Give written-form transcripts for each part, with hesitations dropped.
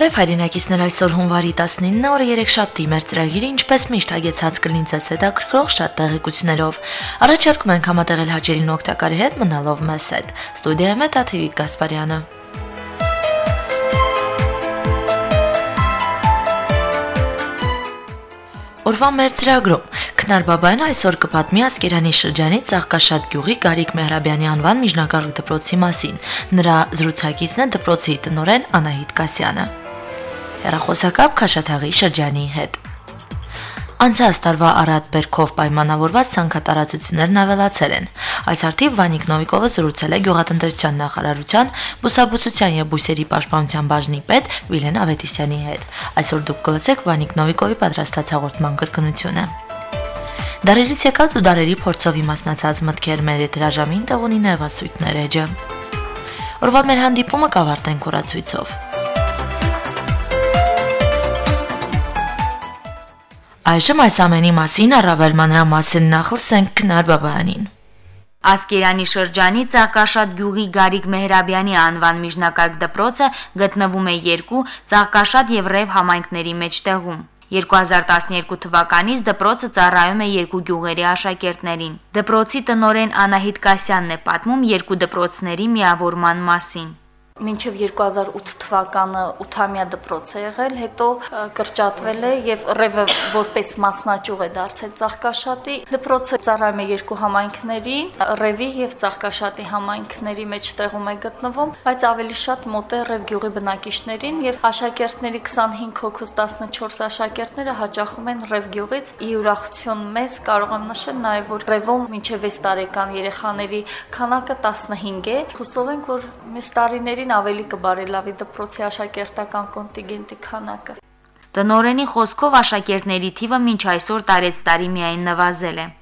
Բարև հայրենակիցներ, այսօր հունվարի 19-ը օրը 3-շաբթի մեր ծրագիրը ինչպես միշտ հագեցած կլինի ձեզ հետաքրքրող շատ տեղեկություններով։ Առաջարկում ենք համատեղել հաճելին ու օգտակարի հետ մնալով մեզ հետ։ Ստուդիայում է Տաթևիկ Գասպարյանը։ Օրվա մեր ծրագրում Քնար Բաբայանը այսօր կպատմի Ասկերանի շրջանի Ծաղկաշատ գյուղի Գարիկ Մեհրաբյանի անվան միջնակարգ դպրոցի մասին։ Նրա զրուցակիցն է դպրոցի տնօրեն Անահիտ Կասյանը։ Հեռախոսակապ Քաշաթաղի շրջանի հետ։ Անցած տարվա առատ բերքով պայմանավորված ցանքատարածություններն ավելացել են։ Այս արդիվ Վանիկ Նովիկովը զրուցել է Գյուղատնտեսության նախարարության բուսաբուծության եւ բույսերի պաշտպանության բաժնի պետ Վիլեն Ավետիսյանի հետ։ Այսօր դուք կլսեք Վանիկ Նովիկովի պատրաստած հաղորդման կրկնությունը։ Դարերից եկած ու դարերի փորձով իմաստնացած մտքեր մեր եթերաժամին տեղ ունի նեղասույթներ էջը։ Օրվա մեր հանդիպումը կավարտենք օրացույցով։ Այժմ այս ամենի մասին առավել մանրամասն նախ լսենք Քնար Բաբայանին։ Ասկերանի շրջանի Ծաղկաշատ գյուղի Գարիկ Մեհրաբյանի անվան միջնակարգ դպրոցը գտնվում է երկու Ծաղկաշատ եւ Ռև համայնքների մեջտեղում։ 2012 թվականից դպրոցը ծառայում է երկու գյուղերի աշակերտներին։ Դպրոցի տնօրեն Անահիտ Կասյանն է պատմում երկու դպրոցների միավորման մասին։ Մինչև 2008 թվականը 8-ամյա դպրոց է եղել, հետո կրճատվել է եւ Ռևը որպես մասնաճյուղ է դարձել Ծաղկաշատի։ Դպրոցը ծառայում է երկու համայնքներին, Ռևի եւ Ծաղկաշատի համայնքների մեջտեղում է գտնվում, բայց ավելի շատ մոտ է Ռև գյուղի բնակիչներին եւ աշակերտների 25 հոգուց 14 աշակերտները հաճախում են Ռև գյուղից։ Ի ուրախություն մեզ կարող եմ նշել նաեւ, որ Ռևում մինչև 6 տարեկան երեխաների քանակը 15 է։ Հուսով ենք, որ մյուս տարիների ավելի կբարելավի դպրոցի աշակերտական կոնտինգենտի քանակը։ Տնօրենի խոսքով աշակերտների թիվը մինչ այսօր տարեցտարի միայն նվազել է։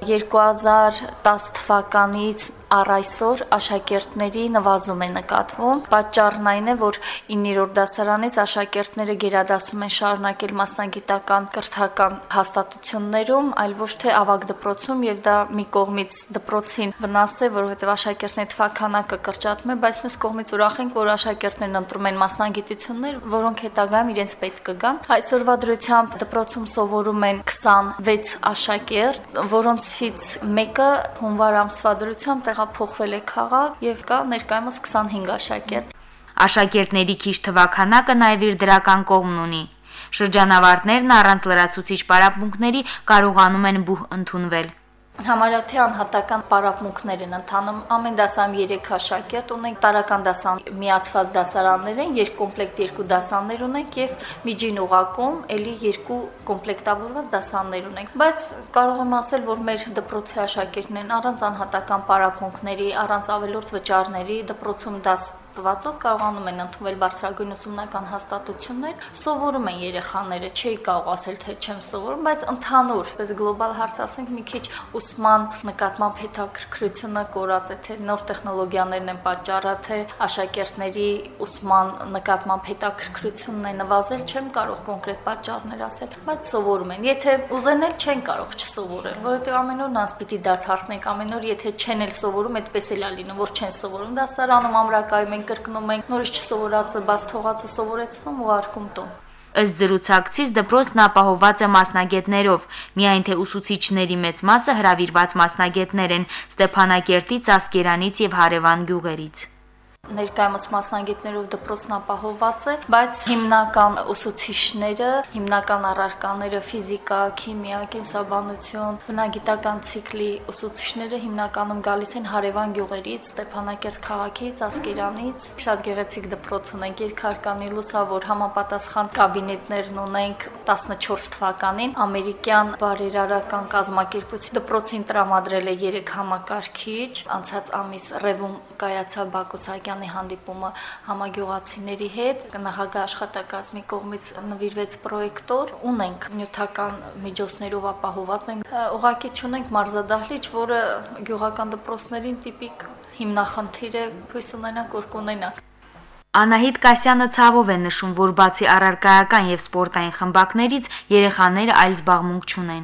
2010 թվականից առ այսօր աշակերտների նվազում է նկատվում։ Պատճառն այն է, որ 9-րդ դասարանից աշակերտները գերադասում են շարունակել մասնագիտական կրթական հաստատություններում, այլ ոչ թե ավագ դպրոցում, եւ դա մի կողմից դպրոցին վնաս է, որովհետեւ աշակերտների թվականակը կրճատում է, բայց մյուս կողմից ուրախ ենք, որ աշակերտներն ընտրում են մասնագիտություններ, որոնք հետագայում իրենց պետք կգան։ Այսօրվա դրությամբ դպրոցում սովորում են 26 աշակերտ, որոնցից մեկը հունվար ամսվա դրությամբ փոխվել է քաղաք եւ կա ներկայումս 25 աշակերտ։ Աշակերտների քիչ թվականակը նաեւ իր դրական կողմն ունի։ Շրջանավարտներն առանց լրացուցիչ պարապմունքների կարողանում են բուհ ընդունվել։ Համարյա թե անհատական պարապմունքներ են ընթանում, ամեն դասարանում 3 աշակերտ ունենք, տարական դասան միացված դասարաններ են, 2 կոմպլեկտ 2 դասաններ ունենք եւ միջին ուղակում էլի 2 կոմպլեկտավորված դասաններ ունենք, բայց կարող եմ ասել, որ մեր դպրոցի աշակերտներն առանց անհատական պարապմունքների, առանց ավելորդ վճարների դպրոցում դասվածով կարողանում են ընդունվել բարձրագույն ուսումնական հաստատություններ, սովորում են երեխաները, չի կարող ասել թե չեմ սովորում, բայց ընդհանուր, պես գլոբալ հարց ասենք, մի քիչ ուսման նկատմամբ հետաքրքրությունը կորած է, թե նոր տեխնոլոգիաներն են պատճառը, թե աշակերտների ուսման նկատմամբ հետաքրքրությունն է նվազել, չեմ կարող կոնկրետ պատճառներ ասել, բայց սովորում են։ Եթե ուզեն էլ չեն կարող չսովորել, որովհետև ամեն օր նրանց պիտի դաս հարցնենք, ամեն օր եթե չեն էլ սովորում, այդպես էլ է լինում, որ չեն սովորում դասարանում, ամրակայում են, կրկնում են, նորից չսովորածը, բաց թողածը սովորեցնում ու արկում տուն։ Ըստ զրուցակցից դպրոցն ապահովված է մասնագետներով, միայն թե ուսուցիչների մեծ մասը հրավիրված մասնագետներ են Ստեփանակերտից, Ասկերանից եւ Հարևան գյուղերից։ Ներկայումս մասնագետներով դպրոցն ապահովված է, բայց հիմնական ուսուցիչները, հիմնական առարկաները ֆիզիկա, քիմիա, կենսաբանություն, բնագիտական ցիկլի ուսուցիչները հիմնականում գալիս են Հարևան գյուղերից, Ստեփանակերտ քաղաքից, Ասկերանից։ Շատ գեղեցիկ դպրոց ունենք, երկհարկանի լուսավոր համապատասխան կաբինետներն ունենք 14 թվականին ամերիկյան բարերարական կազմակերպություն դպրոցին տրամադրել է 3 համակարգիչ, անցած ամիս Ռևում կայացավ Բակոսյան հանդիպումը համագյուղացիների հետ, նախագահ աշխատակազմի կողմից նվիրվեց պրոյեկտոր, ունենք նյութական միջոցներով ապահոված ենք, ուղղակի չունենք մարզադահլիճ, որը գյուղական դպրոցներին տիպիկ հիմնախնդիր է, հույս ունենանք, որ կունենանք։ Անահիտ Կասյանը ցավով է նշում, որ բացի առարկայական եւ սպորտային խմբակներից երեխաները այլ զբաղմունք չունեն։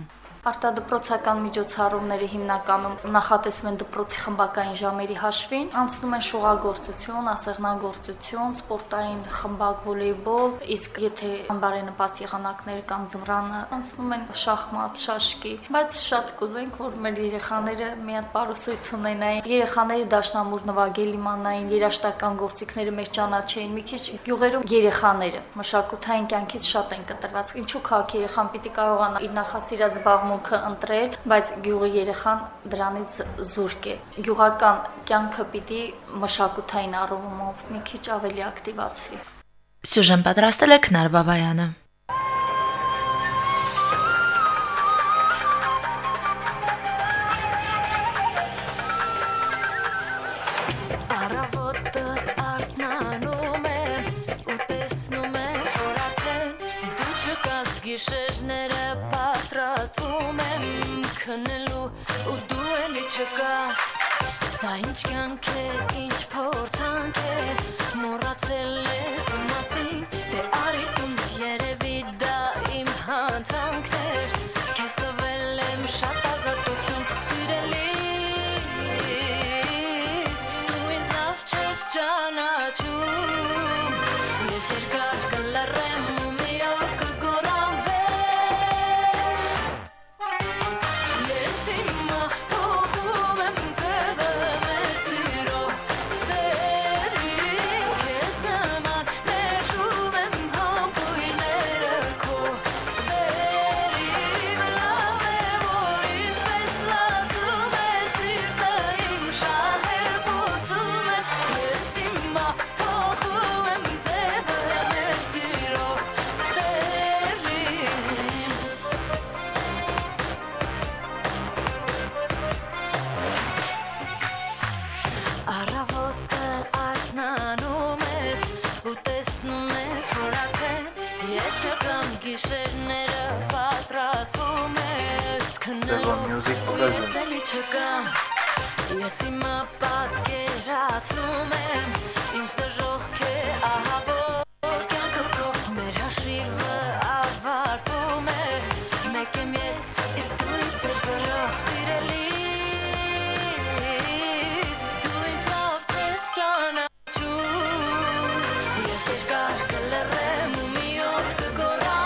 Արտադպրոցական միջոցառումները հիմնականում նախատեսվում են դպրոցի խմբակային ժամերի հաշվին, անցնում են շուղագործություն, ասեղնագործություն, սպորտային խմբակ, վոլեյբոլ, իսկ եթե բարենպաստ եղանակներ կամ ձմռանը անցնում են շախմատ, շաշկի, բայց շատ կուզենք, որ մեր երեխաները մի հատ պարուսույց ունենային, երեխաները դաշնամուր նվագել իմանային, երաժշտական գործիքները մեր ճանաչեին, մի քիչ գյուղերում երեխաները մշակութային կյանքից շատ են կտրված, ինչու քաղաքի երեխան պիտի կարողանա իր նախասիրած զբաղմունքը ընտրել, բայց գյուղի երեխան դրանից զուրկ է։ Գյուղական կյանքը պիտի մշակութային առումով մի քիչ ավելի ակտիվացվի։ Սյուժեն պատրաստել է Քնար Բաբայանը։ Գիշերները պատրաստվում եմ քնելու ու դու էլի չկաս Սա ինչ կյանք է, ինչ փորձանք է Մոռացել ես իմ մասին Դե արի տուն երևի դա իմ հանցանքն էր Քեզ տվել եմ շատ ազատություն սիրելիս Դու ինձ լավ չես ճանաչում Ես երկար կլռեմ ու մի օր կգորամ Գիշերները պատրաստվում ես քնելու Ես էլի չկամ Ես իմը պատկերացնում եմ Ինչ դժոխք է ահա որ կյանքը քո Մեր հաշիվը ավարտվում է Մեկ եմ ես իսկ դու իմ սերզրո Սիրելիս Դու ինձ լավ չես ճանաչում Ես երկար կլռեմ ու մի օր կգորամ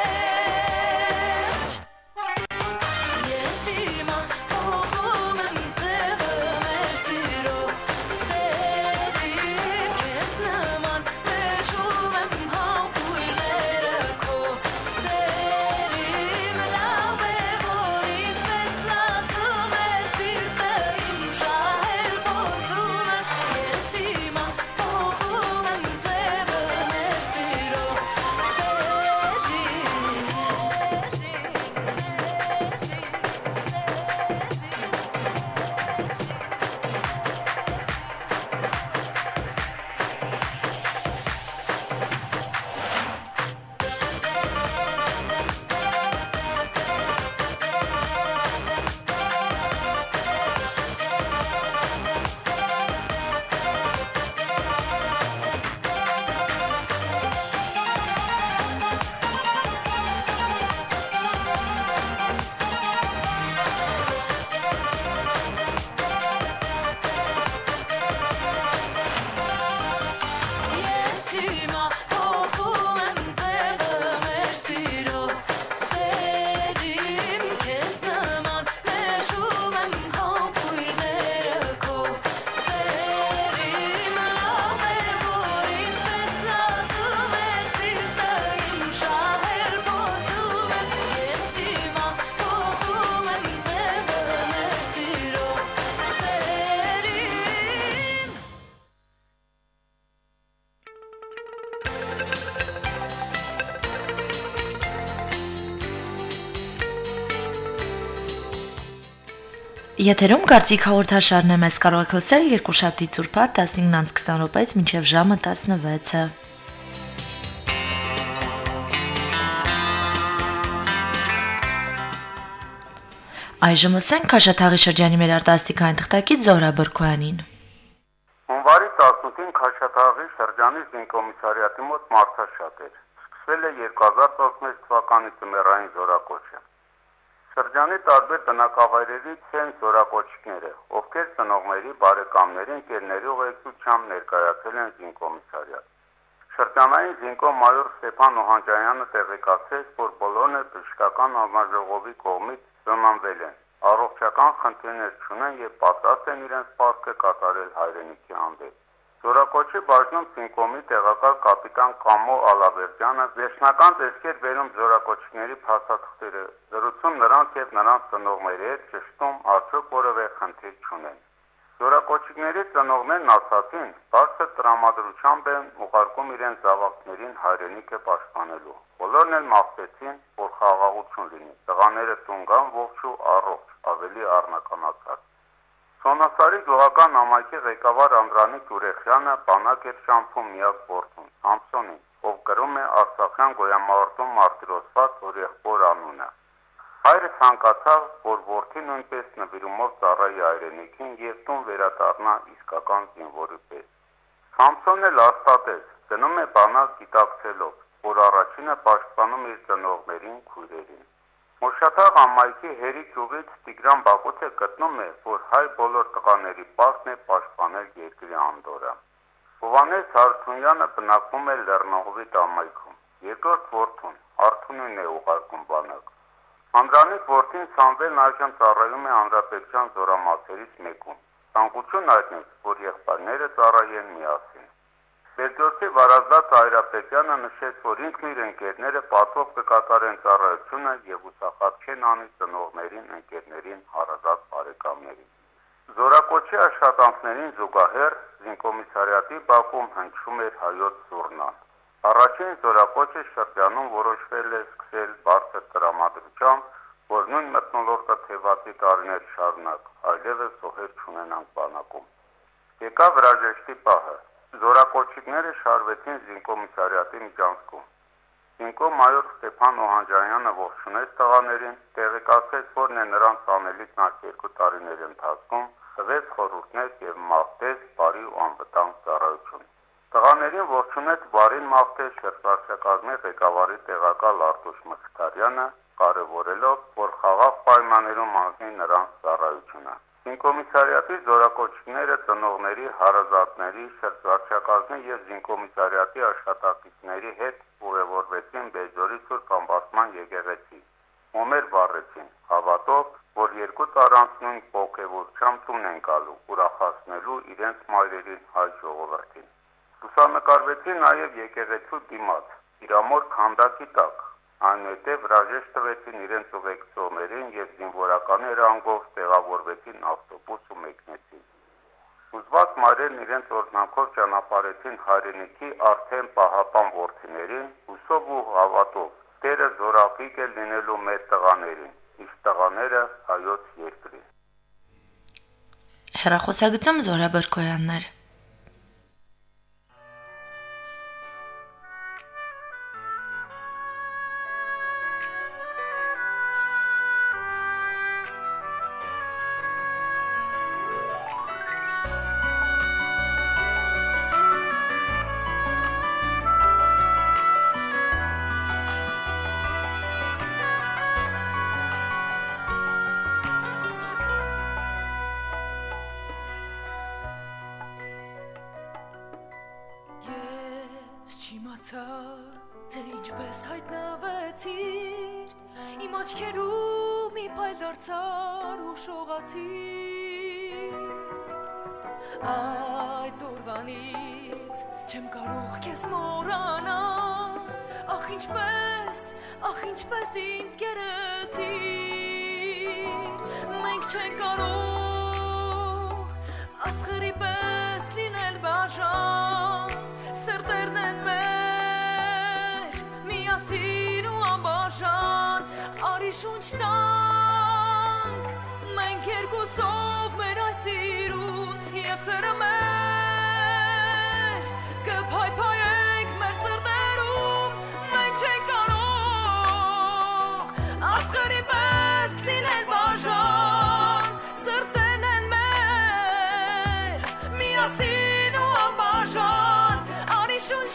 Եթերում կարծիք հաղորդաշարն է, մեզ կարող եք լսել երկուշաբթի ցուրտը 15:20-ից մինչև ժամը 16-ը։ Այժմ լսենք Քաշաթաղի շրջանի մեր արտասթիկային թղթակից Զոհրա Բրկոյանին։ Հունվարի 18-ին Քաշաթաղի շրջանի զինկոմիսարիատի մոտ մարտաշատ էր։ Սկսվել է 2011 թվականի ձմեռային զորակոչը։ Շրջանի տարբեր բնակավայրերից են զորակոչիկները, ովքեր ծնողների, բարեկամների, ընկերների ուղեկցությամբ ներկայացել են զինկոմիսարիատ։ Շրջանային զինկո մայոր Ստեփան Օհանջյանը տեղեկացրեց, որ բոլորն էլ բժշկական անձնաժողովի կողմից զոմանվել են, առողջական խնդիրներ չունեն եւ պատրաստ են իրենց պարտքը կատարել հայրենիքի հանդեպ։ Զորակոչի բաժնում զինկոմի տեղակալ կապիտան Կամո Ալավերդյանը վերջնական տեսքեր բերում զորակոչիների փաստաթղթերը, զրուցում նրանց եւ նրանց ծնողների հետ, ճշտում արդյոք որևէ խնդիր չունեն։ Զորակոչիների ծնողներն ասացին, բարձր տրամադրությամբ են ուղարկում իրենց զավակներին հայրենիքը պաշտպանելու։ Բոլորն էլ մաղթեցին, որ խաղաղություն լինի, տղաները տուն գան ողջ ու առողջ, ավելի առնականացած։ Սոնասարի գյուղական համայնքի ղեկավար Անդրանիկ Ուրեխյանը բանակ էր շամփում միակ որդուն, Սամսոնին, ով կրում է Արցախյան գոյամարտում մարտիրոսված օրեղբոր անունը։ Հայրը ցանկացավ, որ որդին նույնպես նվիրումով ծառայի հայրենիքին եւ տուն վերադառնա իսկական զինվորի պես։ Սամսոնն էլ աստատեց, գնում է բանակ գիտակցելով, որ առաջինը պաշտպանում իր ծնողներին, քույրերին։ Մոշաթաղ համայնքի հերիք գյուղից Տիգրան Բակոցը գտնում է, որ հայ բոլոր տղաների պարտքն է պաշտպանել երկրի անդորը։ Հովհաննես Հարությունյանը բնակվում է Լեռնաղովի համայնքում։ Երկրորդ որդուն Արթունին է ուղարկում բանակ։ Անդրանիկ որդին Սամվելն այժմ ծառայում է Հանրապետության զորամասերից մեկում։ Ցանկություն հայտնեց, որ եղբայրները ծառայեն միասին։ Վերջորդի Վարազդատ Այրապետյանը նշեց, որ ինքն իր ընկերները պատվով կկատարեն ծառայությունը եւ ուսախատքեն անի ծնողներին, ընկերներին, հարազատ բարեկամներին։ Զորակոչի աշխատանքներին զուգահեռ զինկոմիսարիատի բակում հնչում էր հայոց զուռնան։ Առաջին զորակոչի շրջանում որոշվել է սկսել բարձր տրամադրությամբ, որ նույն մթնոլորտը թևածի տարիներ շարունակ այլևս զոհեր չունենան բանակում։ Եկավ հրաժեշտի պահը։ Զորակոչիկները շարվեցին զինկոմիսարիատի միջանցքում։ Զինկո մայոր Ստեփան Օհանջյանը ողջունեց տղաներին, տեղեկացրեց, որն է նրանց անելիքն այս 2 տարիների ընթացքում, տվեց խորհուրդներ եւ մաղթեց բարի ու անվտանգ ծառայություն։ Տղաներին ողջունեց բարին մաղթեց շրջակազմի ղեկավարի տեղակալ Արտուշ Մխիթարյանը, կարևորելով, որ խաղաղ պայմաններում անցնի նրանց ծառայությունը։ Զինկոմիսարիատի զորակոչիկները ծնողների, հարազատների, շրջակազմի եւ զինկոմիսարիատի աշխատակիցների հետ ուղևորվեցին Բեյջորի Սուրբ Ամբարտման եկեղեցի։ Մոմեր վառեցին, հավատով, որ 2 տար անց նույն ողջությամբ տուն են գալու, ուրախացնելու իրենց մայրերին հայ ժողովրդին։ Լուսանկարվեցին նաեւ եկեղեցու դիմաց, իրամոր քանդակի տակ։ Այնուհետև հրաժեշտ տվեցին իրենց ուղեկցողներին եւ զինվորական երանգով տեղավորվեցին ավտոբուս ու մեկնեցին։ Ուզված մայրերն իրենց օրհնանքով ճանապարհեցին հայրենիքի արդեն պահապան որդիներին, հուսով ու հավատով, Տերը զորակիկ է լինելու մեր տղաներին, իսկ տղաները հայոց երկրի։ Հեռախոսագծում Զորա Բրկոյաններ։ Թե ինչպես հայտնվեցիր, իմ աչքերում մի փայլ դարձար ու շողացիր։ Այդ օրվանից չեմ կարող քեզ մոռանալ, ախ ինչպես ինձ գերեցիր։ Մենք չենք կարող ասխրի պես լինել բաժան, սրտերն են մեր միասին ու անբաժան, արի շունչ տանք մենք երկուսով մեր այս սիրուն և սերը մեր կփայփայենք մեր սրտերում, մենք չենք կարող ասխրի պես լինել բաժան, սրտերն են մեր միասին ու անբաժան, արի շունչ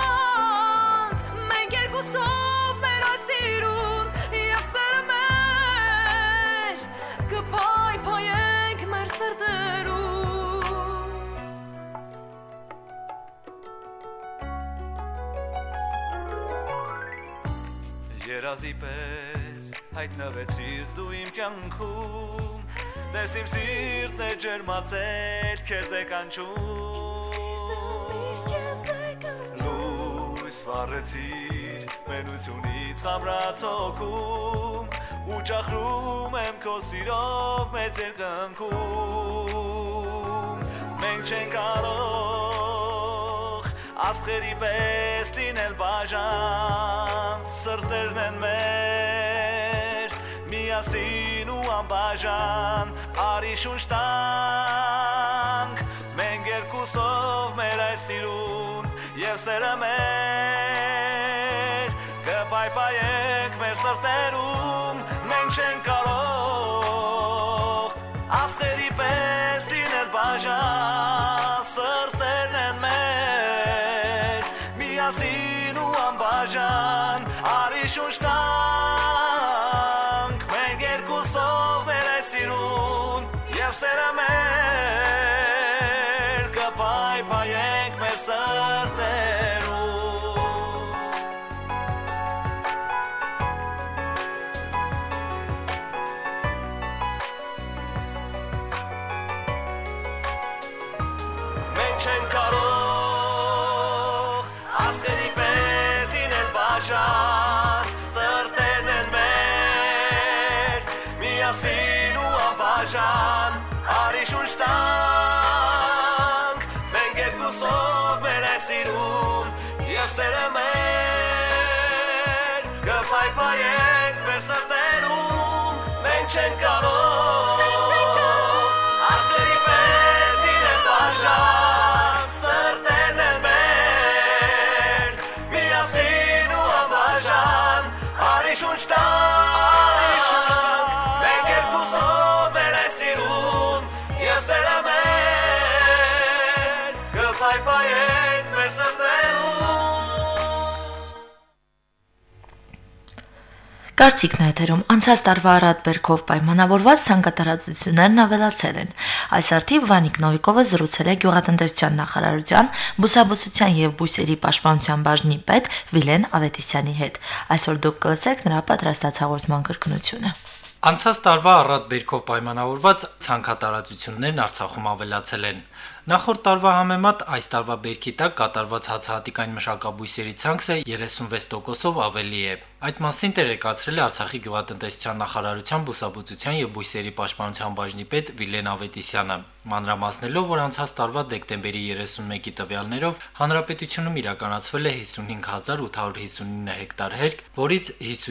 տանք մենք երկուսով մեր այս սիրուն և սերը մեր կփայենք մեր սրտերում Երազի պես հայտնվեցիր դու իմ կյանքում Դες իմ սիրտն է ջերմացել քեզ է կանչում Լույս վառեցիր մենությունից ամրած հոգում Ու ճախրում եմ քո սիրով մեծ երկնքում Մենք չենք կարող աստղերի պես լինել բաժան Սրտերն են մեր միասին ու անբաժան Արի շունչ տանք մենք երկուսով մեր այս սիրուն Եվ սերը մեր կպայպայենք մեր սրտերում Մենք չենք կարող աստղերի պես լինել բաժան Սրտերն են մեր միասին ու անբաժան Արի շունչ տանք մենք երկուսով մեր այս սիրուն Եվ սերը մեր կպայպայենք մեր սրտերում Մենք չենք կարող աստղերի պես լինել բաժան Սրտերն են մեր միասին ու անբաժան Արի շունչ տանք մենք երկուսով մեր այս սիրուն Եվ սերը մեր կպայպայենք մեր սրտերում Մենք չենք կարող աստղերի պես լինել բաժան Սրտերն են մեր միասին ու անբաժան Արի շունչ տանք մենք երկուսով մեր այս սիրուն Եվ սերը մեր կպայպայենք մեր սրտերում Կարծիքն է եթերում անցած տարվա Արադ Բերքով պայմանավորված ցանկատարածություններն ավելացել են։ Այս արդիվ Վանիկ Նովիկովը զրուցել է Գյուղատնտեսության նախարարության բուսաբուծության եւ բույսերի պաշտպանության բաժնի պետ Վիլեն Ավետիսյանի հետ։ Այսօր դուք կլսեք նրա պատրաստած հաղորդման կրկնությունը։ Անցած տարվա Արադ Բերքով պայմանավորված ցանկատարածություններն Արցախում ավելացել են։ Նախորդ տարվա համեմատ այս տարվա բերքի տակ կատարված հացահատիկային մշակաբույսերի ցանքսը 36%-ով ավելի է։ Այդ մասին տեղեկացրել է Արցախի գյուղատնտեսության նախարարության բուսաբուծության եւ բույսերի պաշտպանության բաժնի պետ Վիլեն Ավետիսյանը, մանրամասնելով, որ անցած տարվա դեկտեմբերի 31-ի տվյալներով հանրապետությունում իրականացվել է 55859 հեկտար հերկ, որից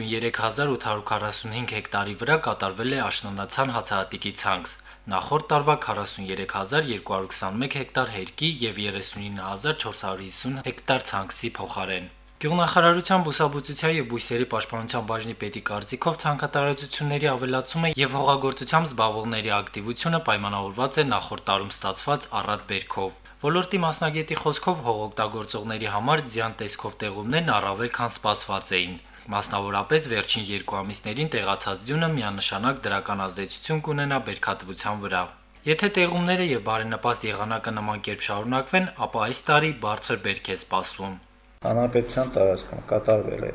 53845 հեկտարի վրա կատարվել է աշնանացան հացահատիկի ցանքս։ Նախորդ տարվա 43221 հեկտար հերկի եւ 39450 հեկտար ցանքսի փոխարեն։ Գյուղնախարարության բուսաբուծության եւ բույսերի պաշտպանության բաժնի պետի կարծիքով ցանկատարածությունների ավելացումը եւ հողագործությամբ զբաղվողների ակտիվությունը պայմանավորված է նախորդ տարում ստացված առատ բերքով։ Ոլորտի մասնագետի խոսքով հողօգտագործողների համար ձյան տեսքով տեղումներն առավել քան սպասված էին։ Մասնավորապես վերջին 2 ամիսներին տեղացած ձյունը միանշանակ դրական ազդեցություն կունենա բերքատվության վրա։ Եթե տեղումները եւ բարենպաստ եղանակը նման կերպ շարունակվեն, ապա այս տարի բարձր բերք է սպասվում։ Հանրապետության տարածքում կատարվել է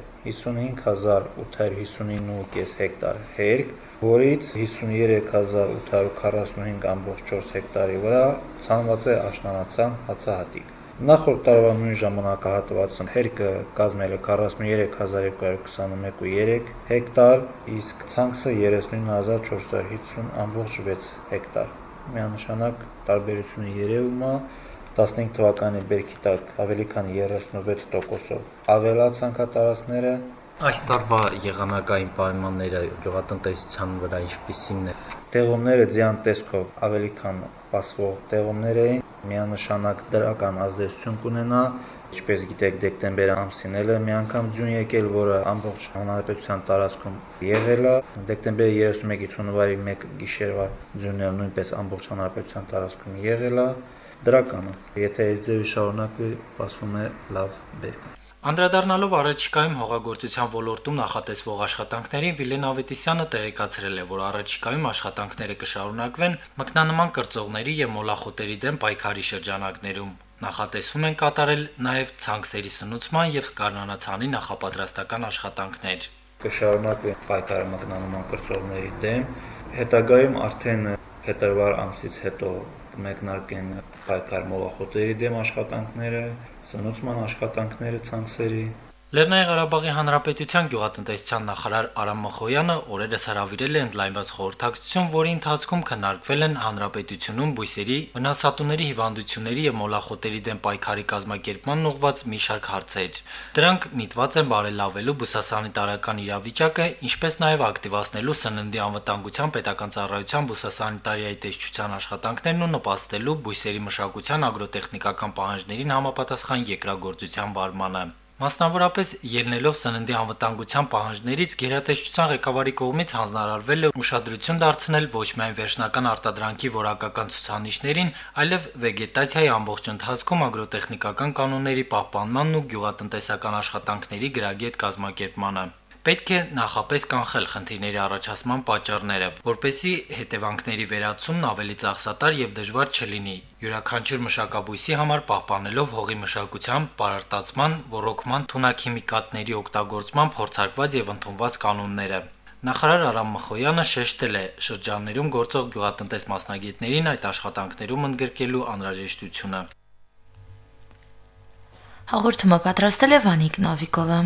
55859.5 հեկտար հերկ, որից 53845.4 հեկտարի վրա ցանված է աշնանացան հացահատիկ։ Նախորդ տարվա նույն ժամանակահատվածում հերկը կազմել է 43221.3 հեկտար, իսկ ցանքսը 39450.6 հեկտար։ Միանշանակ տարբերությունը երևում է 15 թվականի բերքի տակ ավելի քան 36%-ով ավելա ցանկատարածները։ Այս տարվա եղանակային պայմանները գյուղատնտեսության վրա ինչպիսին է։ Տեղումները ձյան տեսքով ավելի քան սպասվող տեղումներ էին, միանշանակ դրական ազդեցություն կունենա, ինչպես գիտեք, դեկտեմբեր ամսին էլ է մի անգամ ձյուն եկել, որը ամբողջ հանրապետության տարածքում եղել է, դեկտեմբերի 31-ից հունվարի 1 գիշերվա ձյունը նույնպես ամբողջ հանրապետության տարածքում եղել է, դրական է, եթե այս ձևի շարունակվի, սպասվում է լավ բերք։ Անդրադառնալով առաջիկայում հողագործության ոլորտում նախատեսվող աշխատանքներին, Վիլեն Ավետիսյանը տեղեկացրել է, որ առաջիկայում աշխատանքները կշարունակվեն մկնանման կրծողների եւ մոլախոտերի դեմ պայքարի շրջանակներում։ Նախատեսվում են կատարել նաեւ ցանքսերի սնուցման եւ գարնանացանի նախապատրաստական աշխատանքներ։ Կշարունակվի պայքարը մկնանման կրծողների դեմ, հետագայում արդեն փետրվար ամսից հետո կմեկնարկեն պայքար մոլախոտերի դեմ աշխատանքները, սնուցման աշխատանքները ցանքսերի։ Լեռնային Ղարաբաղի Հանրապետության գյուղատնտեսության նախարար Արամ Մխոյանը օրերս հրավիրել է ընդլայնված խորհրդակցություն, որի ընթացքում քննարկվել են հանրապետությունում բույսերի, վնասատուների հիվանդությունների եւ մոլախոտերի դեմ պայքարի կազմակերպման ուղղված մի շարք հարցեր։ Դրանք միտված են բարելավելու բուսասանիտարական իրավիճակը, ինչպես նաեւ ակտիվացնելու սննդի անվտանգության պետական ծառայության բուսասանիտարիայի տեսչության աշխատանքներն ու նպաստելու բույսերի մշակության ագրոտեխնիկական պահանջներին համապատասխան երկրագործության վարմանը։ Մասնավորապես ելնելով սննդի անվտանգության պահանջներից գերատեսչության ղեկավարի կողմից հանձնարարվել է ուշադրություն դարձնել ոչ միայն վերջնական արտադրանքի որակական ցուցանիշներին, այլև վեգետացիայի ամբողջ ընթացքում ագրոտեխնիկական կանոնների պահպանմանն ու գյուղատնտեսական աշխատանքների գրագետ կազմակերպմանը։ Պետք է նախապես կանխել խնդիրների առաջացման պատճառները, որպեսզի հետևանքների վերացումն ավելի ծախսատար եւ դժվար չլինի, յուրաքանչյուր մշակաբույսի համար պահպանելով հողի մշակության, պարարտացման, ոռոգման, թունաքիմիկատների օգտագործման փորձարկված եւ ընդունված կանոնները։ Նախարար Արամ Մխոյանը շեշտել է շրջաններում գործող գյուղատնտես մասնագետներին այդ աշխատանքներում ընդգրկելու անհրաժեշտությունը։ Հաղորդումը պատրաստել է Վանիկ Նովիկովը։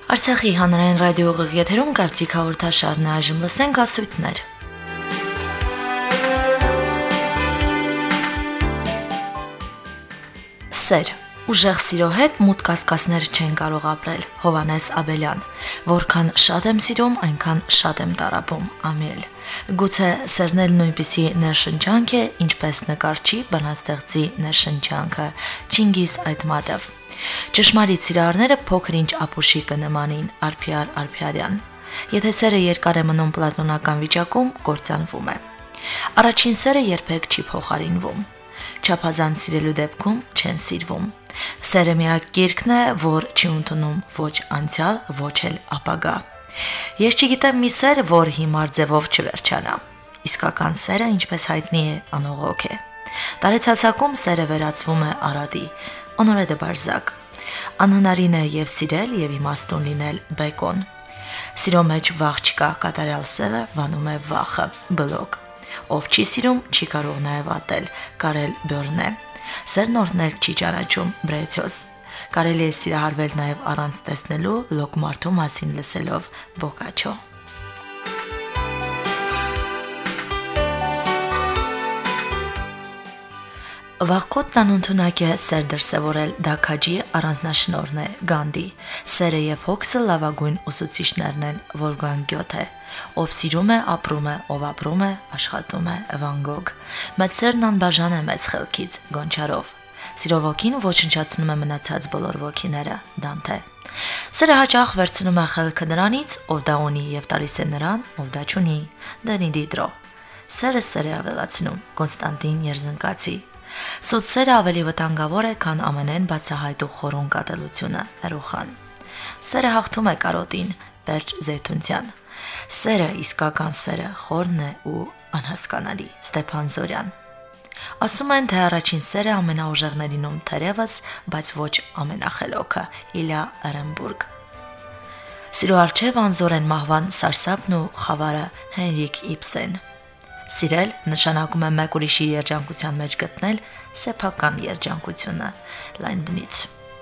Արցախի հանրային ռադիոյի եթերում կարծիք հաղորդաշարն է, այժմ լսենք ասույթներ։ Սեր Ուժեղ սիրո հետ մութ կասկածներ չեն կարող ապրել։ Հովանես Աբելյան։ Որքան շատ եմ սիրում, այնքան շատ եմ տառապում։ Ամիել։ Գուցե սերն էլ նույնպիսի ներշնչանք է, ինչպես նկարչի բանաստեղծի ներշնչանքը։ Չինգիզ Այթմատով։ Ճշմարիտ սիրահարները փոքր-ինչ ապուշի կնմանին։ Արփիար Արփիարյան։ Եթե սերը երկար է մնում պլատոնական վիճակում, կործանվում է։ Առաջին սերը երբեք չի փոխարինվում։ Չափազանց սիրելու դեպքում չեն սիրվում։ Սերը միակ գիրքն է, որ չի ընդունում ոչ անցյալ, ոչ էլ ապագա։ Ես չգիտեմ մի սեր, որ հիմար ձևով չվերջանա։ Իսկական սերը, ինչպես հայտնի է, անողոք է։ Տարեցասակում սերը վերածվում է արադի, Օնորե դե Բալզակ։ Անհնարին է եւ սիրել, եւ իմաստուն լինել Բեկոն։ Սիրո մեջ վախ չկա, կատարյալ սերը վանում է վախը, Բլոկ։ Ով չի սիրում, չի կարող նաև ատել, Կարել Բյորնե։ Սերն օրհնել չի ճանաչում, Բրեցյոս։ Կարելի է սիրահարվել նաև առանց տեսնելու, լոկ մարդու մասին լսելով, Բոկաչո։ Վաղկոտն անընդունակ է սեր դրսևորել, դա քաջի առանձնաշնորհն է, Գանդի։ Սերը եւ հոգսը լավագույն ուսուցիչներն են, Վոլգանգ Գյոթե։ Ով սիրում է, ապրում է, ով ապրում է, աշխատում է, Վան Գոգ։ Մեծ սերն անբաժան է մեծ խելքից, Գոնչարով։ Սիրո ոգին ոչնչացնում է մնացած բոլոր ոգիները, Դանթե։ Սերը հաճախ վերցնում է խելքը նրանից, ով դա ունի եւ տալիս է նրան, ով դա չունի, Դենի Դիդրո։ Սերը սեր է ավելացնում, Կոնստանտին Երզնկացի։ Սուտ սերը ավելի վտանգավոր է, քան ամենեն բացահայտող խորուն կատելությունը, Հերուխան։ Սերը հաղթում է կարոտին, Պերճ Զեյթունցյան։ Սերը, իսկական սերը, խորն է ու անհասկանալի, Ստեփան Զորյան։ Ասում են, թե առաջին սերը ամենաուժեղներինում թերևս, բայց ոչ ամենախելոքը, Իլյա Էրենբուրգ։ Սիրո առջև անզոր են մահվան սարսափն ու խավարը, Հենրիկ Իբսեն։ Սիրել նշանակում է մեկ ուրիշի երջանկության մեջ գտնել սեփական երջանկությունը, Լայնբնից։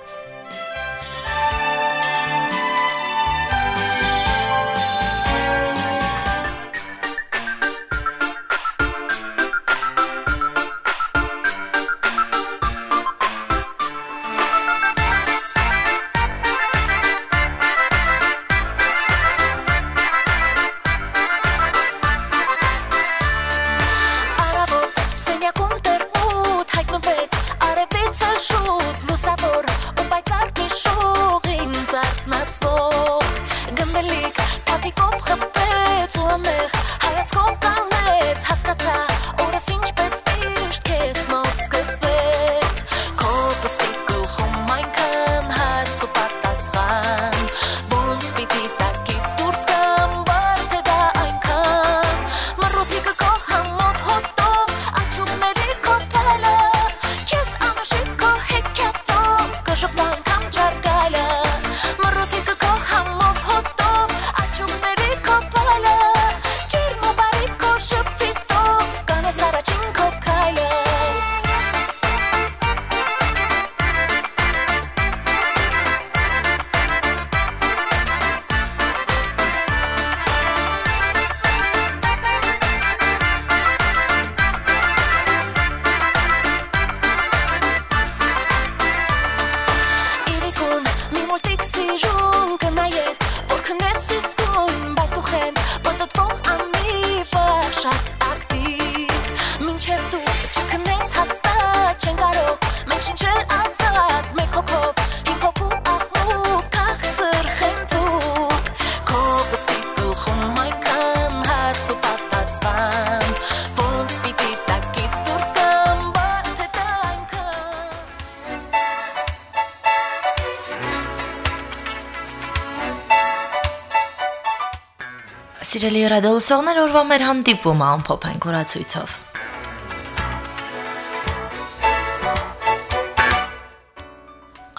Սիրելի ռադիոլսողներ, օրվա մեր հանդիպումը ամփոփ են կորացույցով։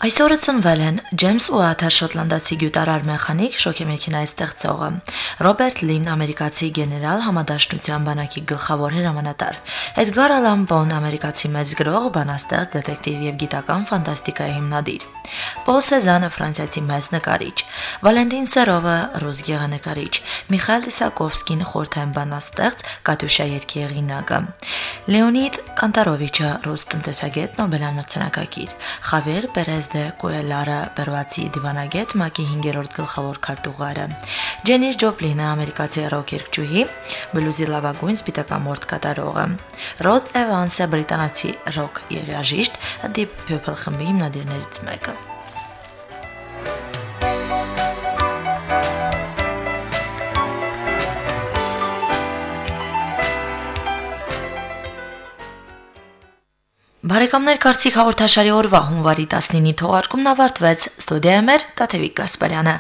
Այսօրը ծնվել են Ջեյմս Ուաթը շոտլանդացի գյուտարար մեխանիկ, շոկեմեքենայի ստեղծողը, Ռոբերտ Լին ամերիկացի գեներալ համադաշնության բանակի գլխավոր հրամանատար, Էդգար Ալան Պոն ամերիկացի մեծ գրող, բանաստեղծ, դետեկտիվ եւ գիտական ֆանտաստիկայի հիմնադիր, Պոլ Սեզանը ֆրանսիացի մեծ նկարիչ, Վալենտին Սերովը ռուս գեղանկարիչ, Միխայել Իսակովսկին խորհրդային բանաստեղծ, Կատյուշա երգի հեղինակը, Լեոնիդ Կանտարովիչը ռուս տնտեսագետ, Նոբելյան մրցանակակիր, Խավիեր Պերեզ դե Կուելարը բերվածի դիվանագետ, ՄԱԿ-ի 5-րդ գլխավոր քարտուղարը, Ջենիս Ջոպլինը ամերիկացի ռոք երգչուհի, բլյուզի լավագույն սպիտակամորթ կատարողը, Ռոդ Էվանսը բրիտանացի ռոք երաժիշտ, Deep Purple խմբի հիմնադիրներից մեկը։ Բարեկամներ, Կարծիք հաղորդաշարի օրվա հունվարի 19-ի թողարկումն ավարտվեց։ Ստուդիայում էր Տաթևիկ Գասպարյանը։